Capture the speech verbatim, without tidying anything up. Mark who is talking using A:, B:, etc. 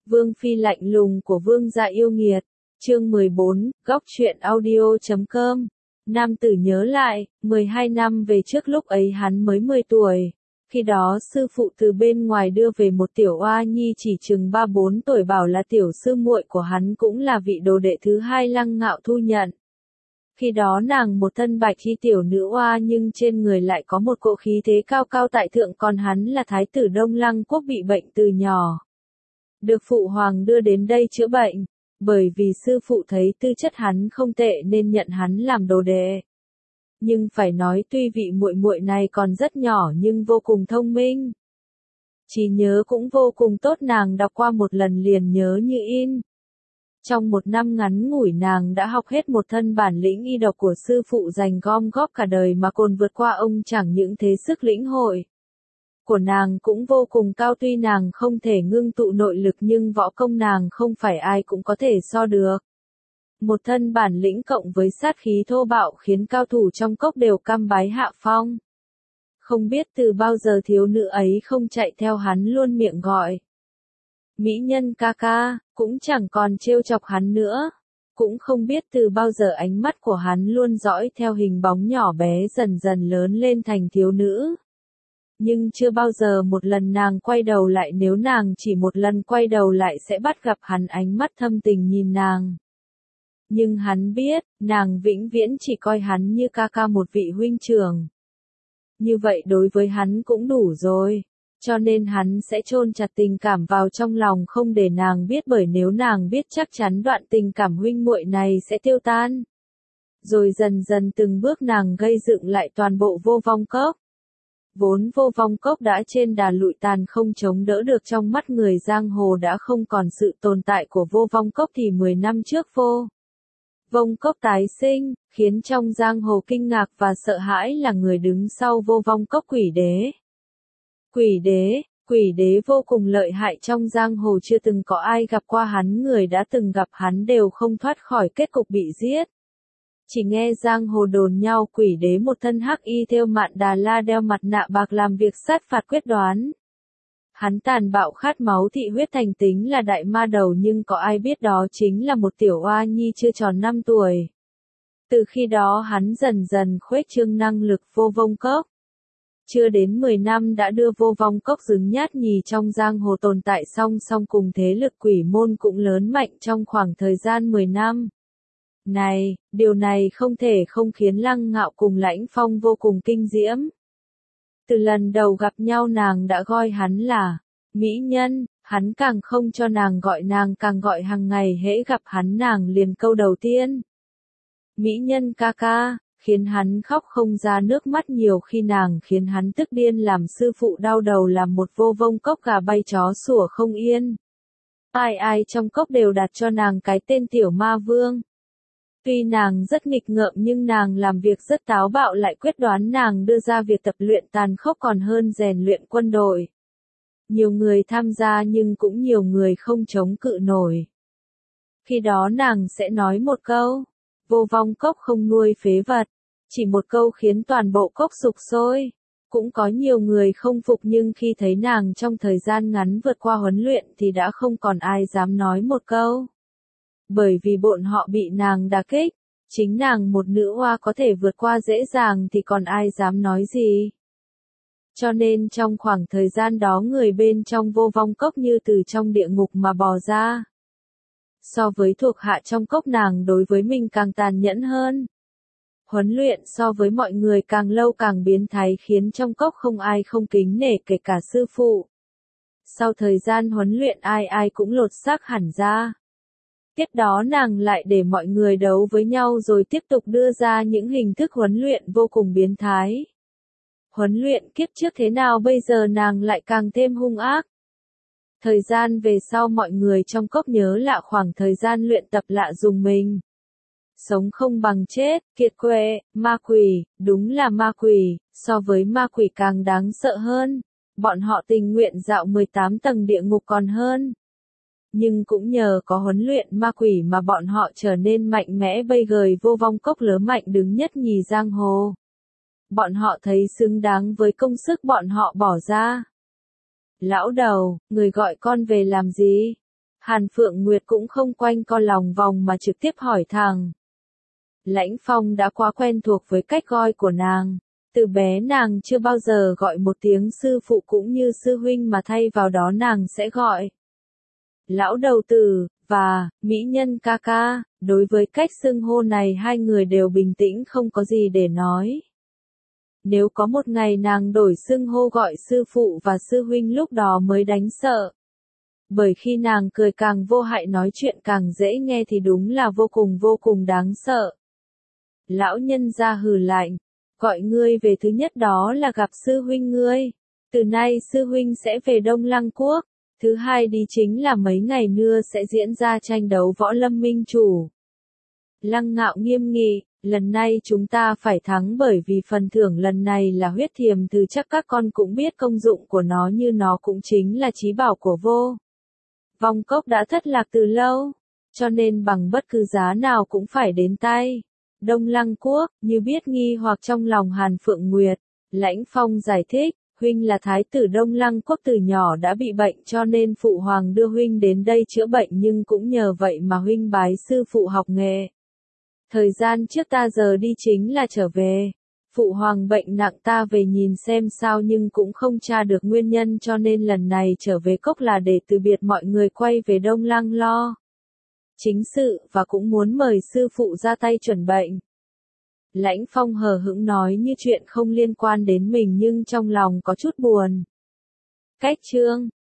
A: Vương phi lạnh lùng của vương gia yêu nghiệt. Chương mười bốn, góc truyện audio chấm com. Nam tử nhớ lại, mười hai năm về trước lúc ấy hắn mới mười tuổi. Khi đó sư phụ từ bên ngoài đưa về một tiểu oa nhi chỉ chừng ba bốn tuổi bảo là tiểu sư muội của hắn, cũng là vị đồ đệ thứ hai Lăng Ngạo thu nhận. Khi đó nàng một thân bạch y tiểu nữ oa nhưng trên người lại có một cỗ khí thế cao cao tại thượng, còn hắn là thái tử Đông Lăng quốc bị bệnh từ nhỏ. Được phụ hoàng đưa đến đây chữa bệnh, bởi vì sư phụ thấy tư chất hắn không tệ nên nhận hắn làm đồ đệ. Nhưng phải nói tuy vị muội muội này còn rất nhỏ nhưng vô cùng thông minh. Trí nhớ cũng vô cùng tốt, nàng đọc qua một lần liền nhớ như in. Trong một năm ngắn ngủi nàng đã học hết một thân bản lĩnh y độc của sư phụ, dành gom góp cả đời mà còn vượt qua ông, chẳng những thế sức lĩnh hội của nàng cũng vô cùng cao, tuy nàng không thể ngưng tụ nội lực nhưng võ công nàng không phải ai cũng có thể so được. Một thân bản lĩnh cộng với sát khí thô bạo khiến cao thủ trong cốc đều cam bái hạ phong. Không biết từ bao giờ thiếu nữ ấy không chạy theo hắn luôn miệng gọi mỹ nhân ca ca, cũng chẳng còn trêu chọc hắn nữa. Cũng không biết từ bao giờ ánh mắt của hắn luôn dõi theo hình bóng nhỏ bé dần dần lớn lên thành thiếu nữ. Nhưng chưa bao giờ một lần nàng quay đầu lại, nếu nàng chỉ một lần quay đầu lại sẽ bắt gặp hắn ánh mắt thâm tình nhìn nàng. Nhưng hắn biết, nàng vĩnh viễn chỉ coi hắn như ca ca, một vị huynh trưởng. Như vậy đối với hắn cũng đủ rồi. Cho nên hắn sẽ chôn chặt tình cảm vào trong lòng không để nàng biết, bởi nếu nàng biết chắc chắn đoạn tình cảm huynh muội này sẽ tiêu tan. Rồi dần dần từng bước nàng gây dựng lại toàn bộ Vô Vong Cốc. Vốn Vô Vong Cốc đã trên đà lụi tàn không chống đỡ được trong mắt người giang hồ, đã không còn sự tồn tại của Vô Vong Cốc thì mười năm trước Vô Vong Cốc tái sinh, khiến trong giang hồ kinh ngạc và sợ hãi là người đứng sau Vô Vong Cốc Quỷ Đế. Quỷ đế, quỷ đế vô cùng lợi hại, trong giang hồ chưa từng có ai gặp qua hắn, người đã từng gặp hắn đều không thoát khỏi kết cục bị giết. Chỉ nghe giang hồ đồn nhau quỷ đế một thân hắc y thêu mạn đà la, đeo mặt nạ bạc, làm việc sát phạt quyết đoán. Hắn tàn bạo khát máu, thị huyết thành tính, là đại ma đầu, nhưng có ai biết đó chính là một tiểu oa nhi chưa tròn năm tuổi. Từ khi đó hắn dần dần khuếch trương năng lực Vô Vong Cốc. Chưa đến mười năm đã đưa Vô Vong Cốc đứng nhát nhì trong giang hồ, tồn tại song song cùng thế lực quỷ môn cũng lớn mạnh trong khoảng thời gian mười năm. Này, điều này không thể không khiến Lăng Ngạo cùng Lãnh Phong vô cùng kinh diễm. Từ lần đầu gặp nhau nàng đã gọi hắn là mỹ nhân, hắn càng không cho nàng gọi, nàng càng gọi hàng ngày, hễ gặp hắn nàng liền câu đầu tiên mỹ nhân ca ca, khiến hắn khóc không ra nước mắt. Nhiều khi nàng khiến hắn tức điên, làm sư phụ đau đầu, làm một Vô Vong Cốc gà bay chó sủa không yên. Ai ai trong cốc đều đặt cho nàng cái tên tiểu ma vương. Tuy nàng rất nghịch ngợm nhưng nàng làm việc rất táo bạo, lại quyết đoán, nàng đưa ra việc tập luyện tàn khốc còn hơn rèn luyện quân đội. Nhiều người tham gia nhưng cũng nhiều người không chống cự nổi. Khi đó nàng sẽ nói một câu, Vô Vong Cốc không nuôi phế vật. Chỉ một câu khiến toàn bộ cốc sục sôi. Cũng có nhiều người không phục, nhưng khi thấy nàng trong thời gian ngắn vượt qua huấn luyện thì đã không còn ai dám nói một câu. Bởi vì bọn họ bị nàng đả kích. Chính nàng một nữ oa có thể vượt qua dễ dàng thì còn ai dám nói gì. Cho nên trong khoảng thời gian đó người bên trong Vô Vong Cốc như từ trong địa ngục mà bò ra. So với thuộc hạ trong cốc, nàng đối với mình càng tàn nhẫn hơn. Huấn luyện so với mọi người càng lâu càng biến thái, khiến trong cốc không ai không kính nể, kể cả sư phụ. Sau thời gian huấn luyện ai ai cũng lột xác hẳn ra. Tiếp đó nàng lại để mọi người đấu với nhau rồi tiếp tục đưa ra những hình thức huấn luyện vô cùng biến thái. Huấn luyện kiếp trước thế nào bây giờ nàng lại càng thêm hung ác. Thời gian về sau mọi người trong cốc nhớ lạ khoảng thời gian luyện tập lạ dùng mình. Sống không bằng chết, kiệt quệ, ma quỷ, đúng là ma quỷ, so với ma quỷ càng đáng sợ hơn. Bọn họ tình nguyện dạo mười tám tầng địa ngục còn hơn. Nhưng cũng nhờ có huấn luyện ma quỷ mà bọn họ trở nên mạnh mẽ, bây gời Vô Vong Cốc lớn mạnh đứng nhất nhì giang hồ. Bọn họ thấy xứng đáng với công sức bọn họ bỏ ra. Lão đầu, người gọi con về làm gì? Hàn Phượng Nguyệt cũng không quanh co lòng vòng mà trực tiếp hỏi thẳng. Lãnh Phong đã quá quen thuộc với cách gọi của nàng. Từ bé nàng chưa bao giờ gọi một tiếng sư phụ cũng như sư huynh mà thay vào đó nàng sẽ gọi lão đầu tử và mỹ nhân ca ca. Đối với cách xưng hô này hai người đều bình tĩnh không có gì để nói. Nếu có một ngày nàng đổi xưng hô gọi sư phụ và sư huynh lúc đó mới đánh sợ. Bởi khi nàng cười càng vô hại nói chuyện càng dễ nghe thì đúng là vô cùng vô cùng đáng sợ. Lão nhân ra hừ lạnh. Gọi ngươi về thứ nhất đó là gặp sư huynh ngươi. Từ nay sư huynh sẽ về Đông Lăng Quốc. Thứ hai đi chính là mấy ngày nữa sẽ diễn ra tranh đấu võ lâm minh chủ. Lăng Ngạo nghiêm nghị, lần này chúng ta phải thắng bởi vì phần thưởng lần này là huyết thiềm từ chắc các con cũng biết công dụng của nó như nó cũng chính là chí bảo của vô. Vong Cốc đã thất lạc từ lâu, cho nên bằng bất cứ giá nào cũng phải đến tay. Đông Lăng Quốc, như biết nghi hoặc trong lòng Hàn Phượng Nguyệt, Lãnh Phong giải thích, huynh là thái tử Đông Lăng Quốc từ nhỏ đã bị bệnh cho nên phụ hoàng đưa huynh đến đây chữa bệnh nhưng cũng nhờ vậy mà huynh bái sư phụ học nghệ. Thời gian trước ta giờ đi chính là trở về. Phụ hoàng bệnh nặng ta về nhìn xem sao nhưng cũng không tra được nguyên nhân cho nên lần này trở về cốc là để từ biệt mọi người quay về Đông Lăng lo chính sự và cũng muốn mời sư phụ ra tay chuẩn bệnh. Lãnh Phong hờ hững nói như chuyện không liên quan đến mình nhưng trong lòng có chút buồn. Cách chương